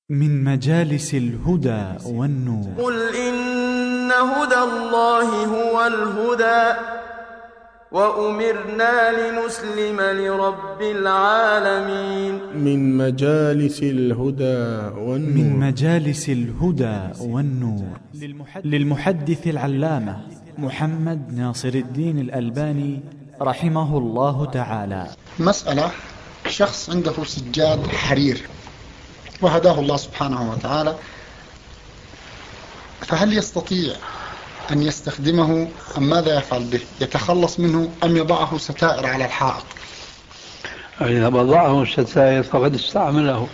من مجالس الهدى والنور. قل إن هدى الله هو الهدى وأمرنا لنسلم لرب العالمين. من مجالس الهدى والنور. من مجالس الهدى والنور للمحدث العلامة محمد ناصر الدين الألباني رحمه الله تعالى. مسألة: شخص عنده سجاد حرير وهداه الله سبحانه وتعالى، فهل يستطيع أن يستخدمه أم ماذا يفعل به؟ يتخلص منه أم يضعه ستائر على الحائط؟ إذا وضعه ستائر فقد استعمله.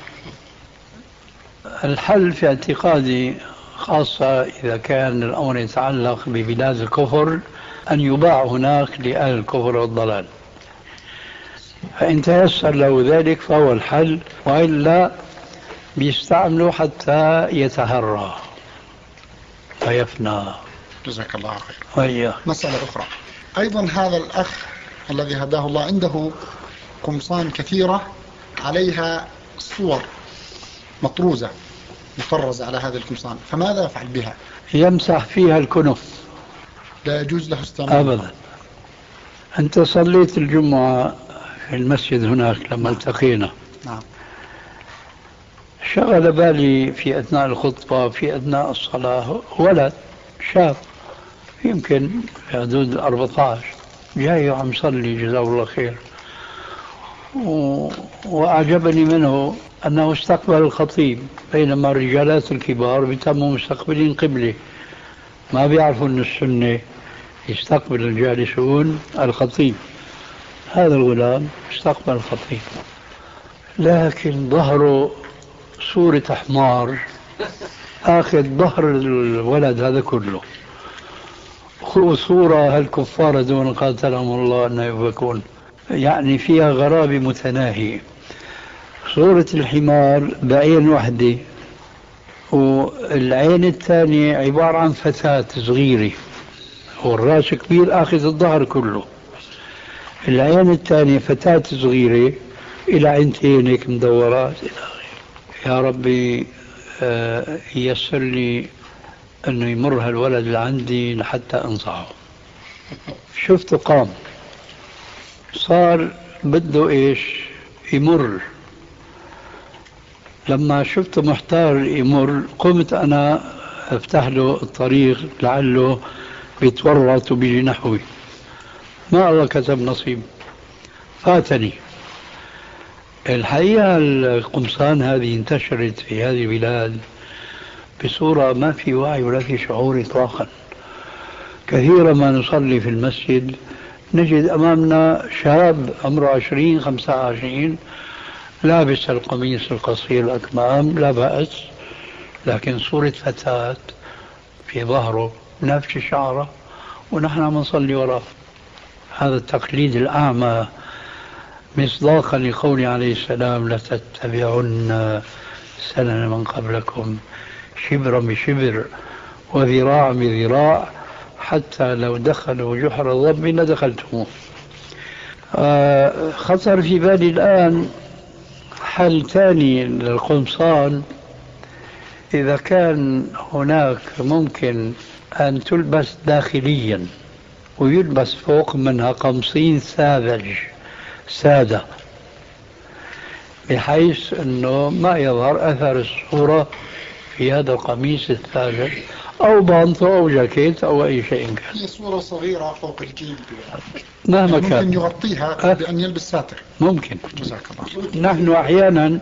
الحل في اعتقادي، خاصة إذا كان الأمر يتعلق ببلاد الكفر، أن يباع هناك لأهل الكفر والضلال، فإن تيسر له ذلك فهو الحل، وإلا بيستعمله حتى يتهرى فيفنى. جزاك الله خير. وإياه. مسألة أخرى أيضا: هذا الأخ الذي هداه الله عنده قمصان كثيرة عليها صور مطروزة مطرزة على هذه القمصان، فماذا يفعل بها؟ يمسح فيها الكنف. لا يجوز له استعمالها أبدا. أنت صليت الجمعة في المسجد هناك لما التقينا. نعم. شغل بالي في أثناء الخطبة، في أثناء الصلاة، ولد شاب يمكن في حدود 14 جاي وعم يصلي جزاه الله خير، وأعجبني منه أنه استقبل الخطيب، بينما الرجالات الكبار بيتموا مستقبلين قبله، ما بيعرفوا أن السنة يستقبل الجالسون الخطيب. هذا الغلام استقبل الخطيب، لكن ظهره صورة حمار آخذ ظهر الولد هذا كله، صورة هالكفار دون قاتلهم الله أن يفكون، يعني فيها غرابة متناهية. صورة الحمار بعين وحدة، والعين الثانية عبارة عن فتاة صغيرة، والراس كبير آخذ الظهر كله. العين الثانية فتاة صغيرة إلى عينتين هيك مدورات. يا ربي ييسر لي أنه يمر هالولد لعندي لحتى أنصحه. شفته قام، صار بده إيش يمر. لما شفته محتار يمر، قمت أنا أفتح له الطريق لعله بيتورط وبيجي نحوي. ما الله كتب نصيب، فاتني. الحقيقة القمصان هذه انتشرت في هذه البلاد بصورة ما في وعي ولا في شعور إطلاقا. كثيرا ما نصلي في المسجد نجد أمامنا شاب عمره 20-25 لابس القميص القصير الأكمام، لا بأس، لكن صورة فتاة في ظهره نفس شعره ونحن نصلي وراه. هذا التقليد الأعمى مصداقا لقول عليه السلام: لتتبعن سنن من قبلكم شبرا بشبر وذراعا بذراع حتى لو دخلوا جحر ضب لدخلتموه. خطر في بالي الآن حل ثاني للقمصان: إذا كان هناك ممكن أن تلبس داخليا ويلبس فوق منها قمصين سادة، بحيث أنه ما يظهر أثر الصورة في هذا القميص الثالث، أو بانطو أو جاكيت أو أي شيء كان. هي صورة صغيرة فوق الجلد مهما كان ممكن يغطيها بأن يلبس ساتر. ممكن. جزاك الله. نحن أحيانا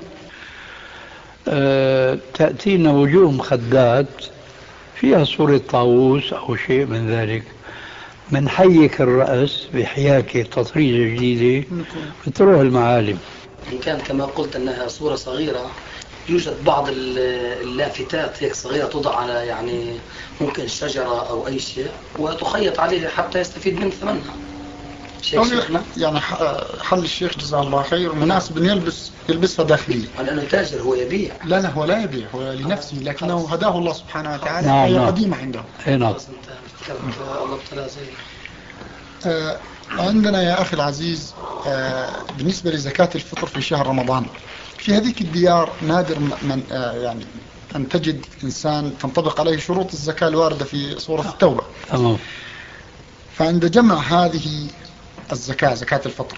تأتينا وجوه مخدات فيها صورة طاووس أو شيء من ذلك، من حيك الرأس بحياكة تطريزة جديدة بتروح المعالم. إن كان كما قلت أنها صورة صغيرة، يوجد بعض اللافتات هيك صغيرة توضع على يعني ممكن شجرة أو أي شيء وتخيط عليه حتى يستفيد من ثمنها. يعني حل الشيخ جزاه الله خير مناسب أن يلبسها داخلية. لأنه تاجر هو يبيع. لا هو لا يبيع، هو لنفسه، لكنه هداه الله سبحانه وتعالى. نعم. هي قديمة عنده. نعم. عندنا يا أخي العزيز بالنسبة لزكاة الفطر في شهر رمضان، في هذيك الديار نادر من يعني أن تجد إنسان تنطبق عليه شروط الزكاة الواردة في سورة التوبة. تمام. فعند جمع هذه الزكاة، زكاة الفطر،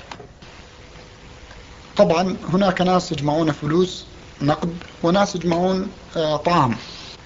طبعا هناك ناس يجمعون فلوس نقد وناس يجمعون طعام.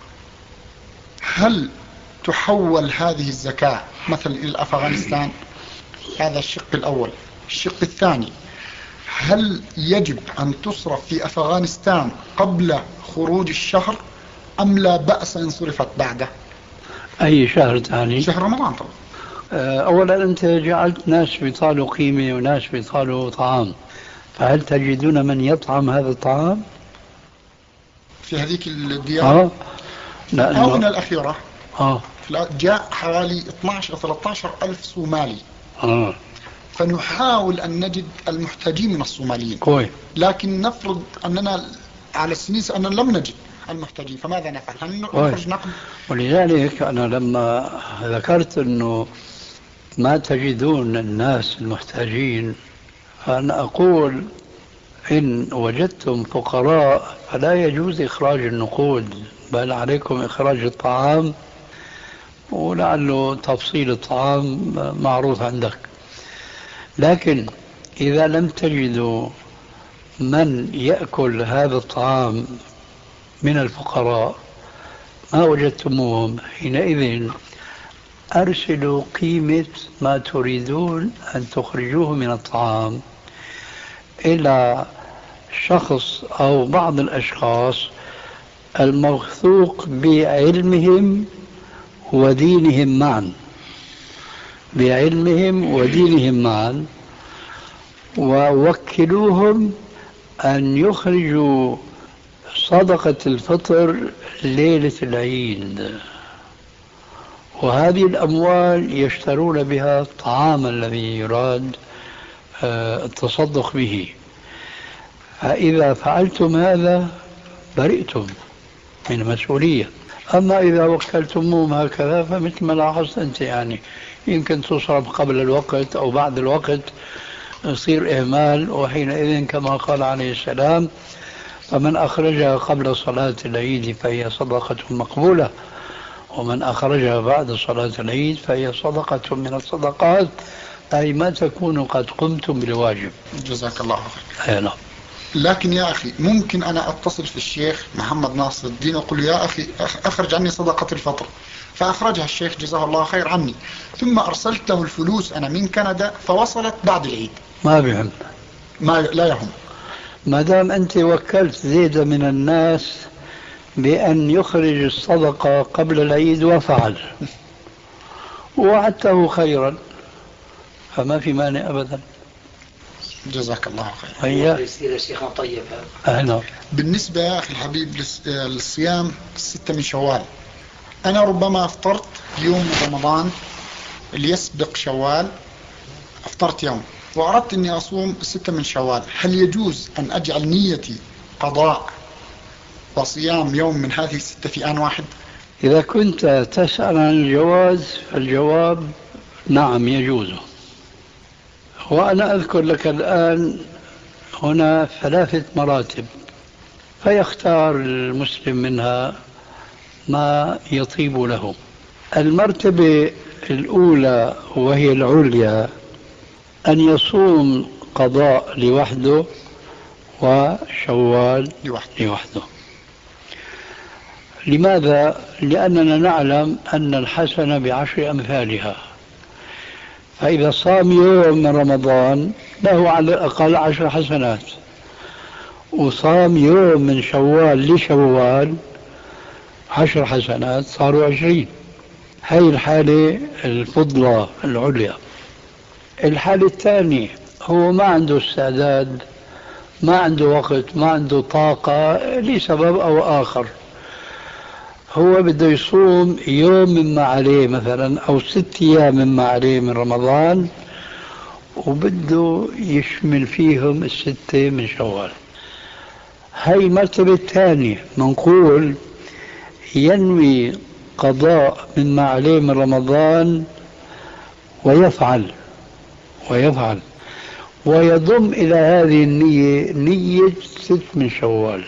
هل تحول هذه الزكاة مثلا إلى أفغانستان؟ هذا الشق الأول. الشق الثاني، هل يجب أن تصرف في أفغانستان قبل خروج الشهر أم لا بأس إن صرفت بعده؟ أي شهر ثاني؟ شهر رمضان طبعا. أولا أنت جعلت ناس بيطالوا قيمة وناس بيطالوا طعام، فهل تجدون من يطعم هذا الطعام؟ في هذيك الديار الآونة الأخيرة جاء حوالي 12 أو 13 ألف صومالي. فنحاول أن نجد المحتاجين من الصوماليين. لكن نفرض أننا على السنين أننا لم نجد المحتاجين، فماذا نفعل؟ هل نخرج نقد؟ ولذلك أنا لما ذكرت أنه ما تجدون الناس المحتاجين، فأنا أقول إن وجدتم فقراء فلا يجوز إخراج النقود، بل عليكم إخراج الطعام، ولعله تفصيل الطعام معروف عندك. لكن إذا لم تجدوا من يأكل هذا الطعام من الفقراء، ما وجدتموهم، حينئذ أرسلوا قيمة ما تريدون أن تخرجوه من الطعام إلى شخص أو بعض الأشخاص الموثوق بعلمهم ودينهم معا، بعلمهم ودينهم معا، ووكلوهم أن يخرجوا صدقة الفطر ليلة العيد، وهذه الأموال يشترون بها الطعام الذي يراد التصدق به. فإذا فعلتم هذا برئتم من المسؤولية. أما إذا وكلتموهم هكذا فمثل ما لاحظت أنت، يعني يمكن تصرف قبل الوقت أو بعد الوقت، يصير إهمال، وحينئذ كما قال عليه السلام: فمن أخرجها قبل صلاة العيد فهي صدقة مقبولة، ومن أخرجها بعد صلاة العيد فهي صدقة من الصدقات، أي ما تكون قد قمتم بالواجب. جزاك الله خير. لكن يا أخي ممكن أنا أتصل في الشيخ محمد ناصر الدين وأقول يا أخي أخرج عني صدقة الفطر، فأخرجها الشيخ جزاه الله خير عني، ثم أرسلت له الفلوس أنا من كندا فوصلت بعد العيد، ما بهم، لا يهم، ما دام أنت وكلت زيد من الناس بأن يخرج الصدقة قبل العيد وفعل ووعدته خيرا، فما في مانع أبدا. جزاك الله خير. هيا يصير شيخنا طيب هذا. بالنسبة يا أخي الحبيب للصيام 6 من شوال، أنا ربما أفطرت يوم رمضان اللي يسبق شوال، أفطرت يوم وأردت أني أصوم 6 من شوال، هل يجوز أن أجعل نيتي قضاء وصيام يوم من هذه 6 في آن واحد؟ إذا كنت تسأل عن الجواز فالجواب نعم يجوز. وأنا أذكر لك الآن هنا 3 مراتب، فيختار المسلم منها ما يطيب له. المرتبة الأولى وهي العليا أن يصوم قضاء لوحده وشوال لوحده. لماذا؟ لأننا نعلم أن الحسنة ب10 أمثالها، فإذا صام يوم من رمضان له على الأقل 10 حسنات، وصام يوم من شوال لشوال 10 حسنات، صاروا 20. هاي الحالة الفضلى العليا. الحالة الثانية هو ما عنده استعداد، ما عنده وقت، ما عنده طاقة لسبب أو آخر، هو بده يصوم يوم مما عليه مثلا أو 6 أيام مما عليه من رمضان، وبده يشمل فيهم 6 من شوال. هاي المرتبة الثانية، منقول ينوي قضاء مما عليه من رمضان ويفعل. ويضم إلى هذه النية نية 6 من شوال.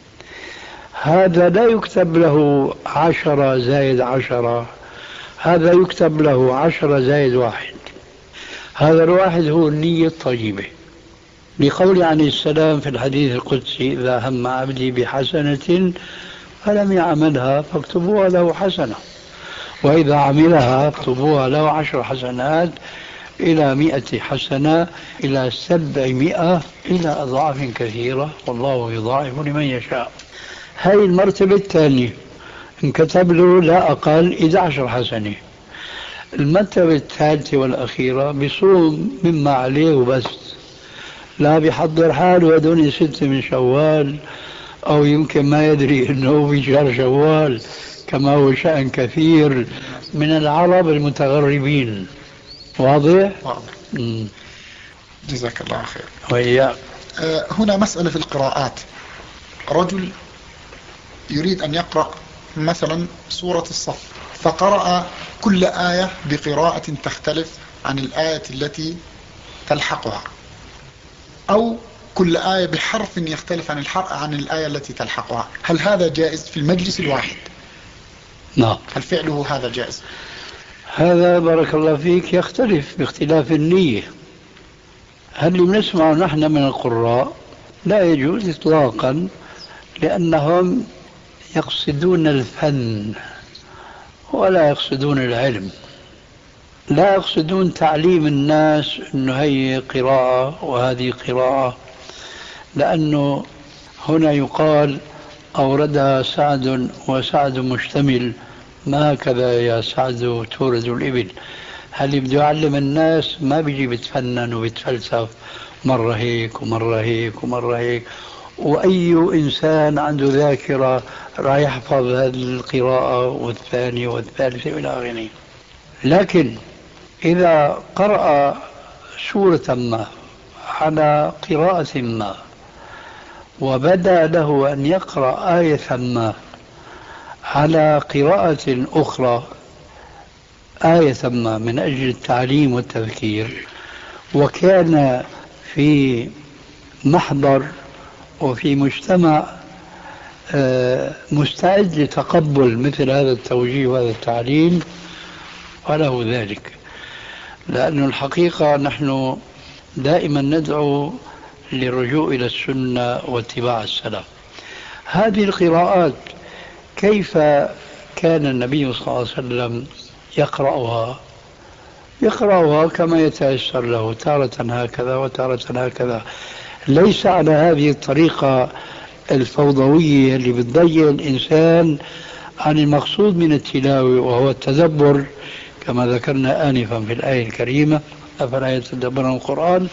هذا لا يكتب له 10 زائد 10، هذا يكتب له 10 زائد 1. هذا الواحد هو النية الطيبة، لقول عليه السلام في الحديث القدسي: إذا هم عبدي بحسنة فلم يعملها فاكتبوها له حسنة، وإذا عملها فاكتبوها له 10 حسنات إلى 100 حسنة إلى 700 إلى أضعاف كثيرة، والله يضاعف لمن يشاء. هاي المرتبة الثانية انكتب له لا أقل 11 حسنة. المرتبة الثالثة والأخيرة بيصوم مما عليه وبس، لا بيحضر حاله هدول 6 من شوال، أو يمكن ما يدري أنه في شهر شوال كما هو شأن كثير من العرب المتغربين. واضح؟ واضح. جزاك الله خير. وإياك. هنا مسألة في القراءات. رجل يريد أن يقرأ مثلا سورة الصف، فقرأ كل آية بقراءة تختلف عن الآية التي تلحقها، أو كل آية بحرف يختلف عن الآية التي تلحقها. هل هذا جائز في المجلس الواحد؟ نعم. هل فعله هذا جائز؟ هذا بارك الله فيك يختلف باختلاف النية. هل اللي بنسمعه نحن من القراء لا يجوز إطلاقا، لأنهم يقصدون الفن ولا يقصدون العلم، لا يقصدون تعليم الناس أنه هي قراءة وهذه قراءة، لأنه هنا يقال أوردها سعد وسعد مشتمل، ما هكذا يا سعد تورد الإبل. هل بده يعلم الناس ما بيجي بتفنن وبتفلسف مرة هيك ومرة هيك ومرة هيك، وأي إنسان عنده ذاكرة راح يحفظ هذه القراءة والثانية والثالثة إلى آخره. لكن إذا قرأ سورة ما على قراءة ما وبدا له أن يقرأ آية ما على قراءة أخرى، آية ما من أجل التعليم والتذكير، وكان في محضر وفي مجتمع مستعد لتقبل مثل هذا التوجيه وهذا التعليم، وله ذلك. لأن الحقيقة نحن دائما ندعو للرجوع إلى السنة واتباع السلف. هذه القراءات كيف كان النبي صلى الله عليه وسلم يقرأها كما يتيسر له، تارة هكذا وتارة هكذا، ليس على هذه الطريقة الفوضوية اللي بتضيع الإنسان عن المقصود من التلاوة وهو التدبر، كما ذكرنا آنفا في الآية الكريمة: أفلا يتدبرون القرآن.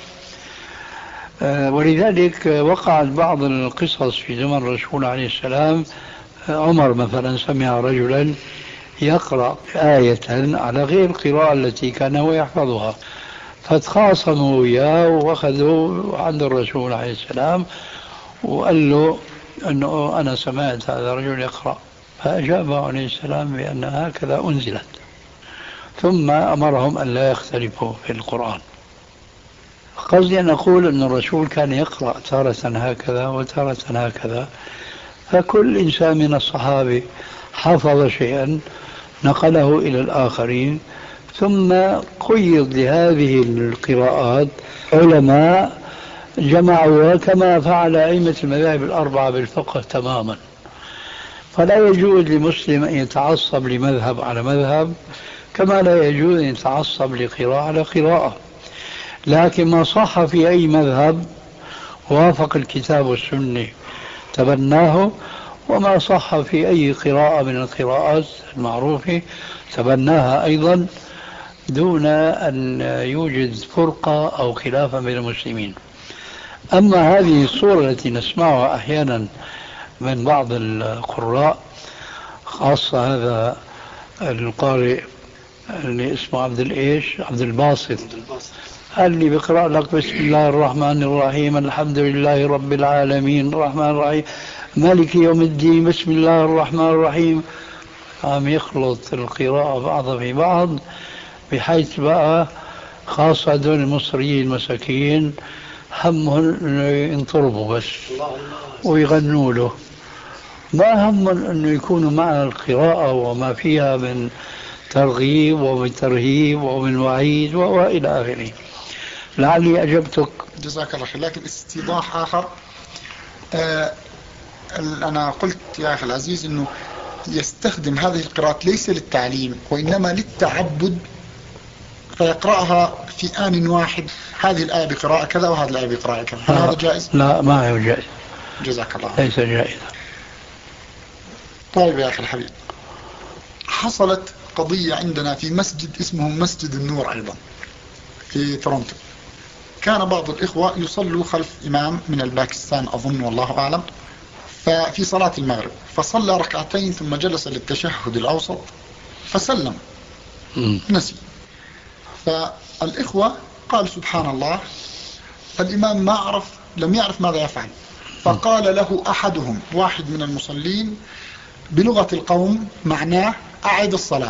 ولذلك وقعت بعض القصص في زمن الرسول عليه السلام. عمر مثلا سمع رجلا يقرأ آية على غير القراءة التي كان هو يحفظها، فتخاصموا وياه وأخذوا عند الرسول عليه السلام وقال له أنه أنا سمعت هذا الرجل يقرأ، فأجابه عليه السلام بأن هكذا أنزلت، ثم أمرهم أن لا يختلفوا في القرآن. قصدي أن أقول أن الرسول كان يقرأ تارة هكذا وتارة هكذا، فكل إنسان من الصحابة حفظ شيئا نقله إلى الآخرين، ثم قيض لهذه القراءات علماء جمعوها كما فعل أئمة المذاهب الأربعة بالفقه تماما. فلا يجوز لمسلم أن يتعصب لمذهب على مذهب، كما لا يجوز أن يتعصب لقراءة على قراءة. لكن ما صح في أي مذهب وافق الكتاب والسنة تبناه، وما صح في أي قراءة من القراءات المعروفة تبناها أيضا، دون أن يوجد فرقة أو خلافا بين المسلمين. أما هذه الصورة التي نسمعها أحيانا من بعض القراء، خاصة هذا القارئ اللي اسمه عبد الباسط، اللي بيقرأ لك بسم الله الرحمن الرحيم الحمد لله رب العالمين الرحمن الرحيم مالك يوم الدين بسم الله الرحمن الرحيم، عم يخلط القراءة بعضها في بعض، بحيث بقى خاصة هذول المصريين المساكين همهم انه ينطربوا بس ويغنوا له، ما همهم انه يكونوا مع القراءة وما فيها من ترغيب ومن ترهيب ومن وعيد وإلى آخره. لعلي أجبتك. جزاك الله خير. لكن استيضاح آخر، أنا قلت يا أخي العزيز أنه يستخدم هذه القراءات ليس للتعليم وإنما للتعبد، فيقرأها في آن واحد، هذه الآية بقراءة كذا وهذه الآية بقراءة كذا. هذا جائز؟ لا ما هو جائز. جزاك الله. ليس جائزا. طيب يا أخي الحبيب، حصلت قضية عندنا في مسجد اسمه مسجد النور أيضا في تورونتو. كان بعض الإخوة يصلوا خلف إمام من الباكستان أظن والله أعلم، ففي صلاة المغرب فصلى ركعتين ثم جلس للتشهد الأوسط فسلم نسي. فالإخوة قال سبحان الله، فالإمام لم يعرف ماذا يفعل، فقال له أحدهم واحد من المصلين بلغة القوم معناه أعد الصلاة.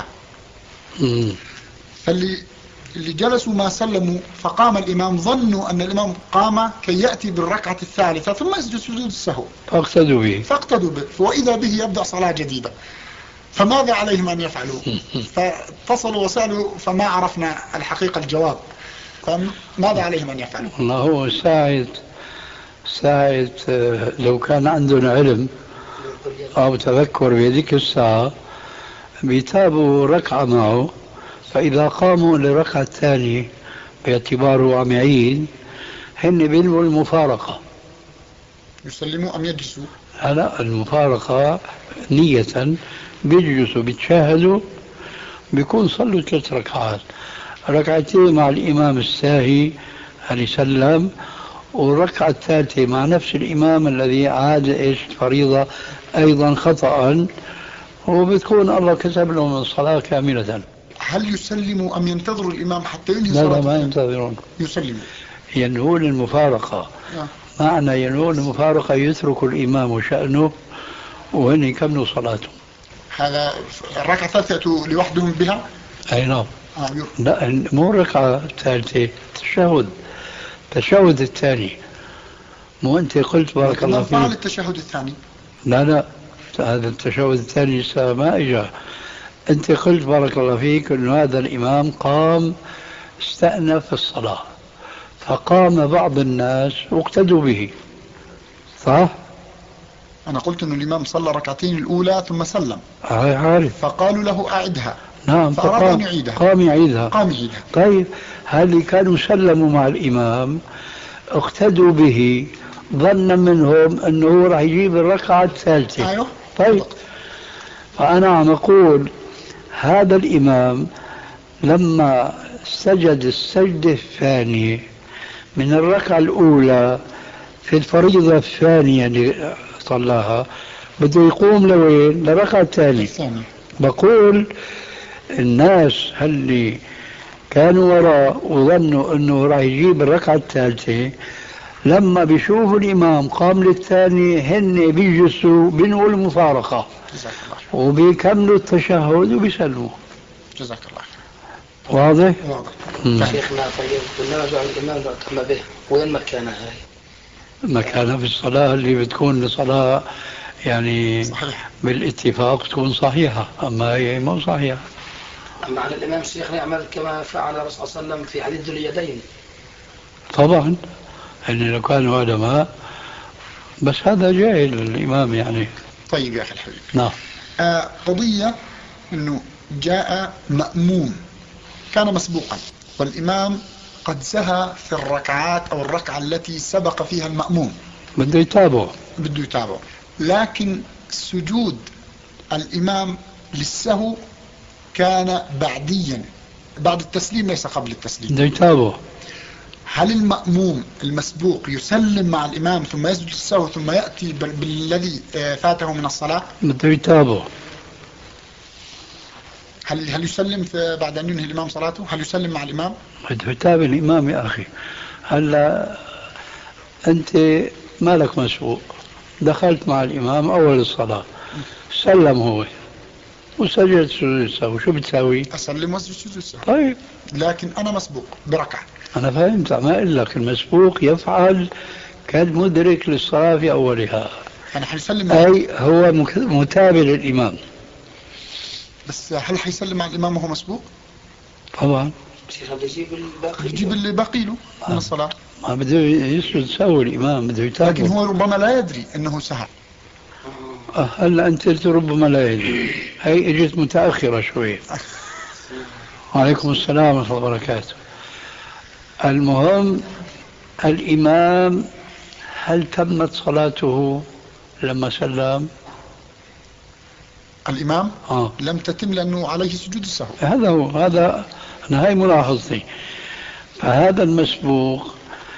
فاللي جلسوا ما سلموا، فقام الإمام ظنوا أن الإمام قام كي يأتي بالركعة الثالثة ثم يسجد سجود السهو، فاقتدوا به وإذا به يبدأ صلاة جديدة. فماذا عليهم أن يفعلوا؟ فاتصلوا وسألوا فما عرفنا الحقيقة الجواب، فماذا عليهم أن يفعلوا؟ والله هو ساعة لو كان عندنا علم أو تذكر بهذيك الساعة بيتابوا ركعة معه، فإذا قاموا للركعة الثانية باعتباره عم يعيد هن بينوا المفارقة. يسلموا أم يجلسوا؟ لا، المفارقة نية، بيجلسوا بيتشاهدوا، بيكون صلوا 3 ركعات، ركعتين مع الإمام الساهي اللي سلم، والركعة الثالثة مع نفس الإمام الذي عاد فريضة أيضا خطأ، وبتكون الله كتب لهم الصلاة كاملة. هل يسلموا أم ينتظروا الإمام حتى ينهي صلاة؟ لا ما ينتظرون، يسلموا. ينهون المفارقة. معنى ينهون المفارقة يترك الإمام شأنه وهن يكملوا صلاتهم. هذا الركعة الثالثة لوحدهم بها؟ أي نعم. لا مو الركعة الثالثة، التشهد الثاني. مو أنت قلت بارك الله فيك فعل التشهد الثاني؟ لا هذا التشهد الثاني لسه ما إجا. أنت قلت بارك الله فيك أنه هذا الإمام قام استأنف الصلاة، فقام بعض الناس واقتدوا به، صح؟ أنا قلت أن الإمام صلى ركعتين الأولى ثم سلم، عارف. فقالوا له أعدها. نعم، فأراد أن يعيدها. قام يعيدها. طيب هل كانوا سلموا مع الإمام اقتدوا به ظنا منهم أنه راح يجيب الركعة الثالثة؟ أيوه. طيب فأنا عم أقول هذا الإمام لما سجد السجدة الثانية من الركعة الأولى في الفريضة الثانية اللي صلاها بده يقوم لوين؟ للركعة الثانية. بقول الناس اللي كانوا وراء وظنوا أنه راح يجيب الركعة الثالثة لما بيشوفوا الإمام قام للثاني هن بيجلسوا بينوا المفارقة وبيكملوا التشهد وبيسلموا. جزاك الله خير. واضح؟ شيخنا طيب كلما جعل الإمام يعتم به، وين مكانها هاي؟ مكانها في الصلاة اللي بتكون صلاة يعني صحيح. بالاتفاق تكون صحيحة، أما هي مو صحيحة. أما على الإمام شيخنا يعمل كما فعل الرسول صلى الله عليه وسلم في حديث ذو اليدين. طبعا يعني لو كانوا علماء، بس هذا جاهل الإمام يعني. طيب يا أخي الحبيب. نعم. قضية أنه جاء مأموم كان مسبوقا والإمام قد سهى في الركعات أو الركعة التي سبق فيها المأموم، بده يتابعه، لكن سجود الإمام للسهو كان بعديا بعد التسليم ليس قبل التسليم، بده يتابعه. هل المأموم المسبوق يسلم مع الإمام ثم يسجد السهو ثم يأتي بالذي فاته من الصلاة؟ بده يتابعه. هل يسلم بعد أن ينهي الإمام صلاته؟ هل يسلم مع الإمام؟ بده يتابع الإمام يا أخي. هلا أنت مالك مسبوق، دخلت مع الإمام أول الصلاة، سلم هو، وسجد سجود السهو شو بتساوي؟ أسلم واسجد سجود السهو. طيب لكن أنا مسبوق بركعة. أنا فهمت، ما أقول لك المسبوق يفعل كالمدرك للصلاة في أولها، يعني حيسلم أي هو متابع للإمام. بس هل حيسلم مع الإمام وهو مسبوق؟ طبعا يجيب اللي باقي له من الصلاة. ما بده يسجد سهو الإمام، بده يتابع. لكن هو ربما لا يدري أنه سهى. هلا أنت قلت ربما لا يدري، هي اجت متأخرة شوي. وعليكم السلام ورحمة الله وبركاته. المهم الإمام هل تمت صلاته لما سلم؟ الإمام لم تتم لأنه عليه سجود السهو. هذا هو، هذا أنا هاي ملاحظتي. فهذا المسبوق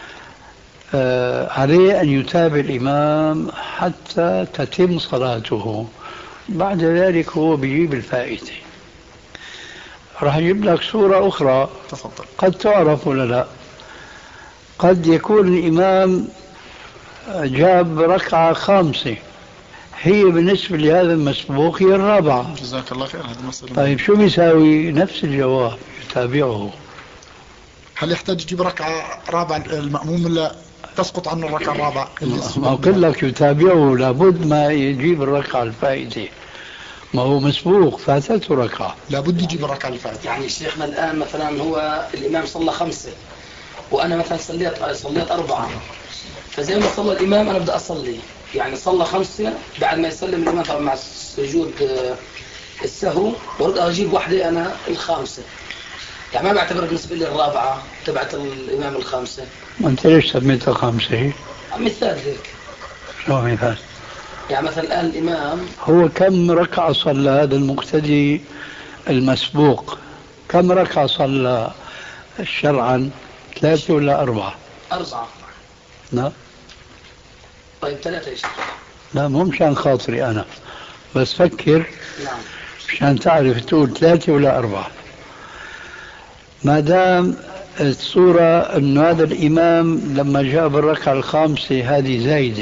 عليه أن يتابع الإمام حتى تتم صلاته، بعد ذلك هو بيجيب الفائدة. راح أجيب لك صورة أخرى. تفضل. قد تعرف ولا لا؟ قد يكون الإمام جاب ركعة خامسة، هي بالنسبة لهذا المسبوق هي الرابعة. جزاك الله خير. هذا مسألة. طيب شو بيساوي؟ نفس الجواب، يتابعه. هل يحتاج يجيب ركعة رابعة المأموم ولا تسقط عنه الركعة الرابعة؟ ما أقول لك يتابعه، لابد ما يجيب الركعة الفائتة، ما هو مسبوق فاتته ركعة، لابد يجيب الركعة الفائتة. يعني شيخنا الآن مثلا هو الإمام صلى 5 وأنا مثلا صليت 4، فزي ما صلى الإمام أنا بدأ أصلي، يعني صلى 5 بعد ما يسلم الإمام طبعا مع سجود السهو، برد أجيب واحدة أنا الخامسة، يعني ما بعتبر بالنسبة لي الرابعة تبعت الإمام الخامسة. ما أنت ليش سميتها خامسة؟ مثال هيك. شو مثال؟ يعني مثلا الآن الإمام هو كم ركعة صلى هذا المقتدي المسبوق؟ كم ركعة صلى شرعا؟ 3 ولا 4؟ 4. لا. طيب 3 إيش؟ لا مو مشان خاطري أنا، بس فكر. نعم. مشان تعرف تقول 3 ولا 4. ما دام الصورة أنه هذا الإمام لما جاب الركعة الخامسة هذه زايدة.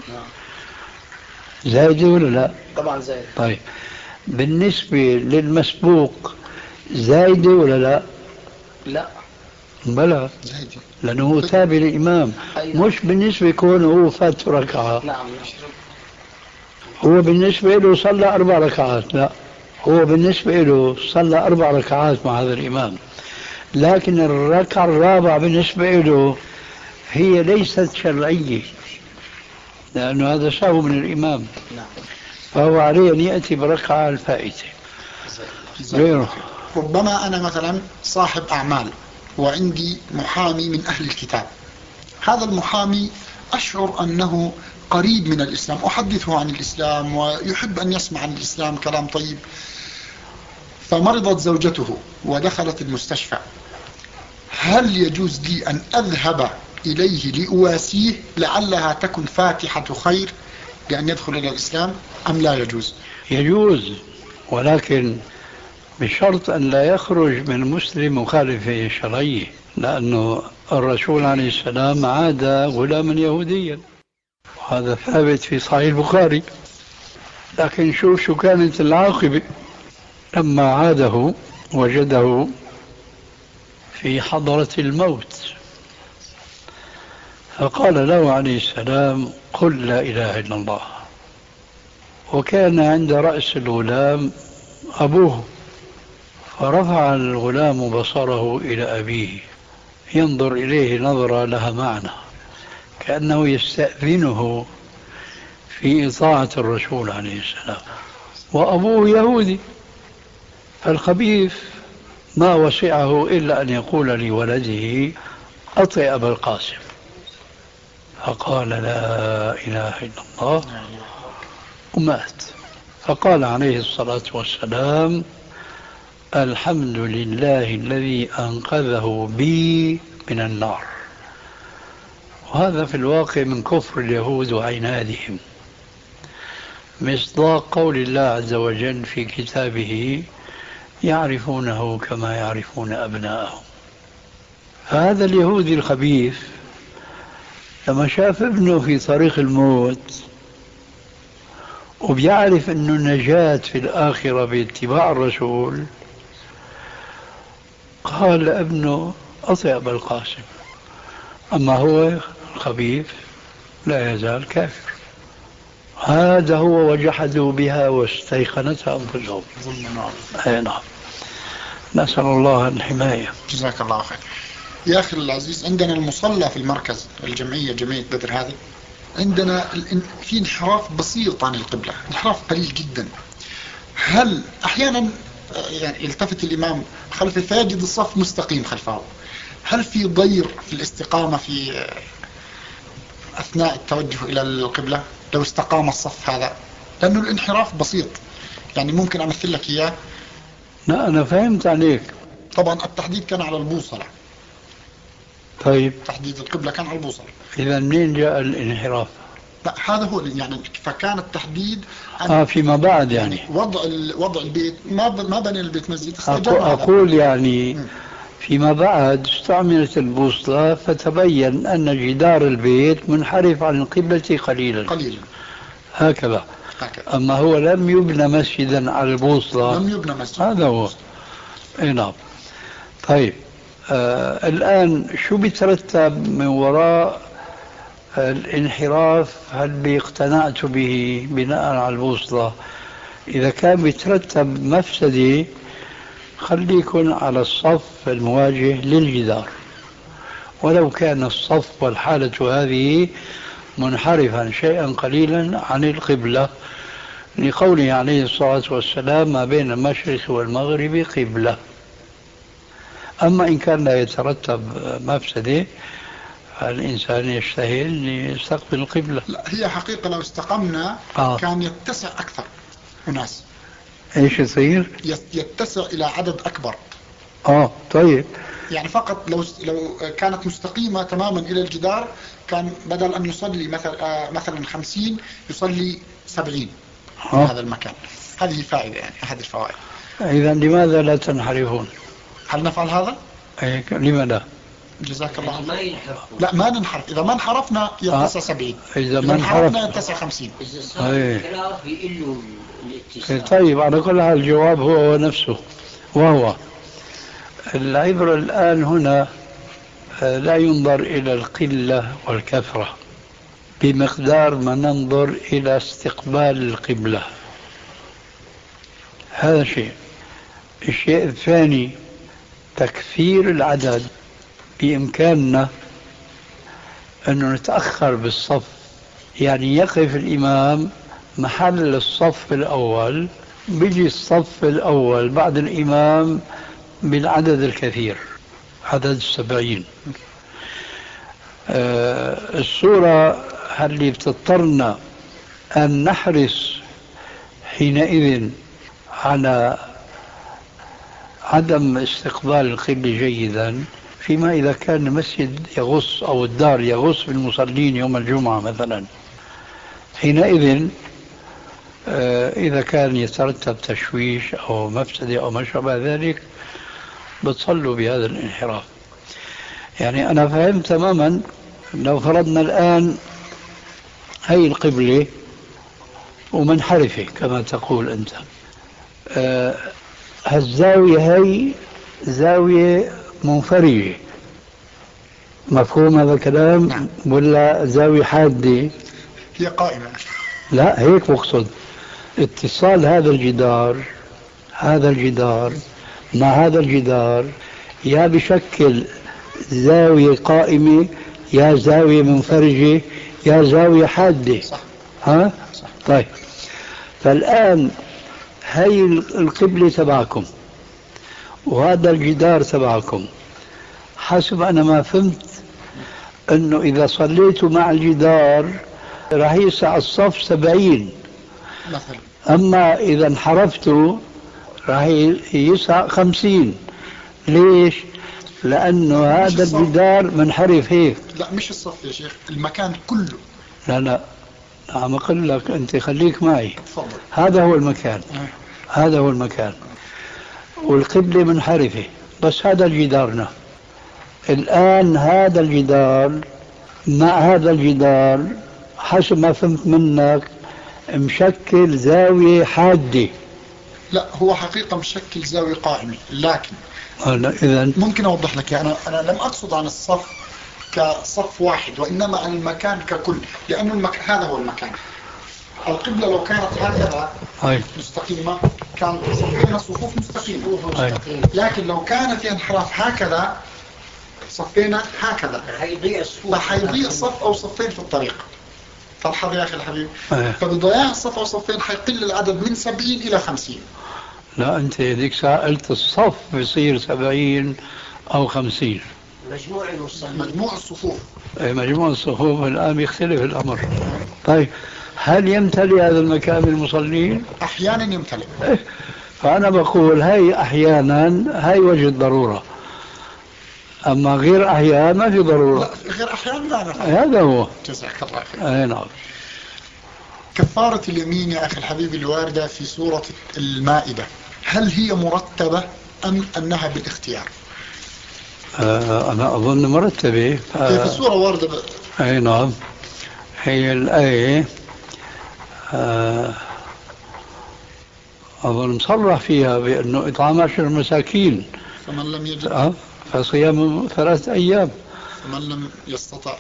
زايدة ولا لا؟ طبعا زايدة. طيب بالنسبة للمسبوق زايدة ولا لا؟ لا. بلا زايدة، لأنه هو تابع الإمام. أيوة. مش بالنسبة يكون هو فات ركعة. نعم. هو بالنسبة له صلى 4 ركعات، لا، هو بالنسبة له صلى 4 ركعات مع هذا الإمام، لكن الركعة الرابعة بالنسبة له هي ليست شرعية، لأنه هذا سهو من الإمام. نعم. فهو عليه أن يأتي بركعة الفائتة. ربما أنا مثلا صاحب أعمال وعندي محامي من أهل الكتاب، هذا المحامي أشعر أنه قريب من الإسلام، أحدثه عن الإسلام ويحب أن يسمع عن الإسلام كلام طيب، فمرضت زوجته ودخلت المستشفى، هل يجوز لي أن أذهب إليه لأواسيه لعلها تكن فاتحة خير لأن يدخل إلى الإسلام أم لا يجوز؟ يجوز، ولكن بشرط أن لا يخرج من مسلم مخالفة شرعية، لأنه الرسول عليه السلام عاد غلاما يهوديا، وهذا ثابت في صحيح البخاري. لكن شو كانت العاقبة لما عاده وجده في حضرة الموت، فقال له عليه السلام قل لا إله إلا الله. وكان عند رأس الغلام أبوه، فرفع الغلام بصره إلى أبيه ينظر إليه نظرة لها معنى، كأنه يستأذنه في إطاعة الرسول عليه السلام، وأبوه يهودي. فالخبيث ما وسعه إلا أن يقول لولده أطع أبا القاسم، فقال لا إله إلا الله ومات. فقال عليه الصلاة والسلام الحمد لله الذي أنقذه بي من النار. وهذا في الواقع من كفر اليهود وعنادهم، مصداق قول الله عز وجل في كتابه يعرفونه كما يعرفون أبناءهم. فهذا اليهودي الخبيث لما شاف ابنه في طريق الموت وبيعرف أنه النجاة في الآخرة باتباع الرسول، قال ابنه أطع أبا القاسم، أما هو خبيث لا يزال كافر. هذا هو وجحدوا بها واستيقنتها أنفسهم. أي نعم. نسأل الله الحماية. جزاك الله خير. يا أخي العزيز، عندنا المصلى في المركز الجمعية، جمعية بدر هذه، عندنا في انحراف بسيط عن القبلة، انحراف قليل جدا. هل أحيانا يعني يلتفت الإمام خلفه فيجد الصف مستقيم خلفه، هل في ضير في الاستقامة في أثناء التوجه إلى القبلة لو استقام الصف هذا؟ لأنه الانحراف بسيط، يعني ممكن أمثل لك إياه. لا أنا فهمت عليك. طبعا التحديد كان على البوصلة. طيب تحديد القبلة كان على البوصلة. إذا منين جاء الانحراف؟ لا هذا هو يعني، فكان التحديد فيما بعد يعني وضع البيت ما بني البيت مسجد. أقول يعني فيما بعد استعملت البوصلة فتبين أن جدار البيت منحرف عن القبلة قليلا هكذا. أما هو لم يبنى مسجدا على البوصلة، لم يبنى مسجدا. هذا هو. نعم. طيب الآن شو بيترتب من وراء الانحراف؟ هل اقتنعت به بناء على البوصلة؟ إذا كان بيترتب مفسدة خليكن على الصف المواجه للجدار، ولو كان الصف والحالة هذه منحرفا شيئا قليلا عن القبلة، لقوله عليه الصلاة والسلام ما بين المشرق والمغرب قبلة. أما إن كان لا يترتب مفسدة الإنسان يجتهد ليستقبل القبلة. لا هي حقيقة لو استقمنا كان يتسع أكثر الناس. إيش يصير؟ يتسع إلى عدد أكبر. طيب يعني فقط لو كانت مستقيمة تماما إلى الجدار، كان بدل أن يصلي مثلا 50 يصلي 70 في هذا المكان. هذه فائدة يعني، أحد الفوائد. إذا لماذا لا تنحرفون؟ هل نفعل هذا؟ لماذا؟ جزاك الله خير. لا ما ننحرف، إذا ما انحرفنا يتسع 70، إذا ما انحرفنا يتسع 50. طيب على كل حال الجواب هو نفسه، وهو العبرة الآن هنا لا ينظر إلى القلة والكثرة بمقدار ما ننظر إلى استقبال القبلة. هذا شيء. الشيء الثاني تكثير العدد. بإمكاننا أن نتأخر بالصف، يعني يقف الإمام محل الصف الأول، بيجي الصف الأول بعد الإمام بالعدد الكثير، عدد 70. الصورة اللي بتضطرنا أن نحرص حينئذ على عدم استقبال القبلة جيدا، فيما إذا كان المسجد يغص أو الدار يغص بالمصلين يوم الجمعة مثلا، حينئذ إذا كان يترتب تشويش أو مفسدة أو ما شابه ذلك بتصلوا بهذا الانحراف. يعني أنا فهمت تماما. لو فرضنا الآن هي القبلة ومنحرفة كما تقول أنت، هالزاوية هي زاوية منفرجة، مفهوم هذا الكلام؟ نعم. ولا زاوية حادة؟ هي قائمة. لا هيك بقصد اتصال هذا الجدار مع هذا الجدار، يا بشكل زاوية قائمة يا زاوية منفرجة يا زاوية حادة. صح. صح. طيب فالآن هي القبلة تبعكم وهذا الجدار تبعكم، حسب أنا ما فهمت أنه إذا صليتوا مع الجدار راح يسع الصف 70 مثلا، أما إذا انحرفتوا راح يسع 50. ليش؟ لأنه هذا الجدار منحرف هيك. لا مش الصف يا شيخ، المكان كله. لا عم أقول لك أنت خليك معي. تفضل. هذا هو المكان والقبلة منحرفة، بس هذا جدارنا الآن. هذا الجدار مع هذا الجدار حسب ما فهمت منك مشكل زاوية حادة. لا، هو حقيقة مشكل زاوية قائمة، لكن إذن ممكن أوضح لك. أنا لم أقصد عن الصف كصف واحد، وإنما عن المكان ككل، لأن هذا هو المكان. القبلة لو كانت هكذا مستقيمة كان صفينا صفوف مستقيمة، لكن لو كانت في انحراف هكذا صفينا هكذا، فحيضيع صف أو صفين في الطريق. تلحظ يا أخي الحبيب؟ فبضياع الصف أو صفين حيقل العدد من 70 إلى 50. لا، أنت ذيك ساعة قلت الصف بيصير 70 أو 50. مجموع الصفوف. مجموع الصفوف الآن يختلف الأمر. طيب، هل يمتلئ هذا المكان بالمصلين؟ أحيانا يمتلئ. فأنا بقول هاي أحيانا، هاي وجه الضرورة، أما غير أحيان ما في ضرورة. لا، غير أحيان لا نفعل. هذا هو. جزاك الله خير. نعم. كفارة اليمين يا أخي الحبيب الواردة في سورة المائدة، هل هي مرتبة أم أنها بالاختيار؟ أنا أظن مرتبة. في السورة واردة أي نعم. هي الآية أظن مصرح فيها بأنه إطعام 10 مساكين، فمن لم يجد فصيام 3 أيام، فمن لم يستطع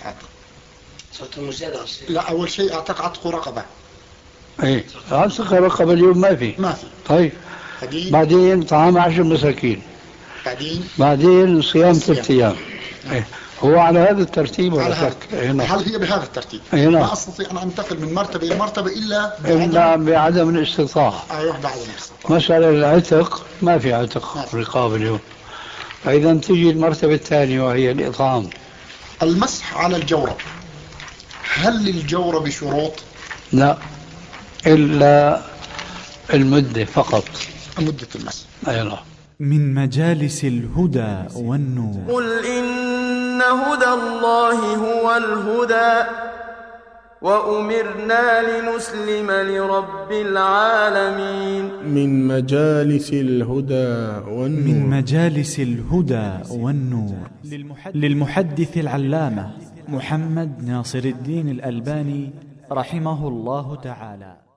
صوت لا، أول شيء أعتق عتق رقبة. ايه، عتق رقبة اليوم ما في. طيب، بعدين طعام 10 مساكين، بعدين صيام 3 أيام. إيه. هو على هذا الترتيب ولا شك؟ هل هي بهذا الترتيب؟ ما أستطيع أن أنتقل من مرتبة إلى مرتبة إلا بعدم الاستطاعة. أيوه، بعدم الاستطاعة. مسألة العتق ما في عتق رقاب اليوم. فإذا تجي المرتبة الثانية وهي الإطعام. المسح على الجورب، هل للجورب شروط؟ لا، إلا المدة فقط، مدة المسح. أيوة. من مجالس الهدى والنور. قل إن هدى الله هو الهدى وأمرنا لنسلم لرب العالمين. من مجالس الهدى والنور. من مجالس الهدى والنور للمحدث العلامة محمد ناصر الدين الألباني رحمه الله تعالى.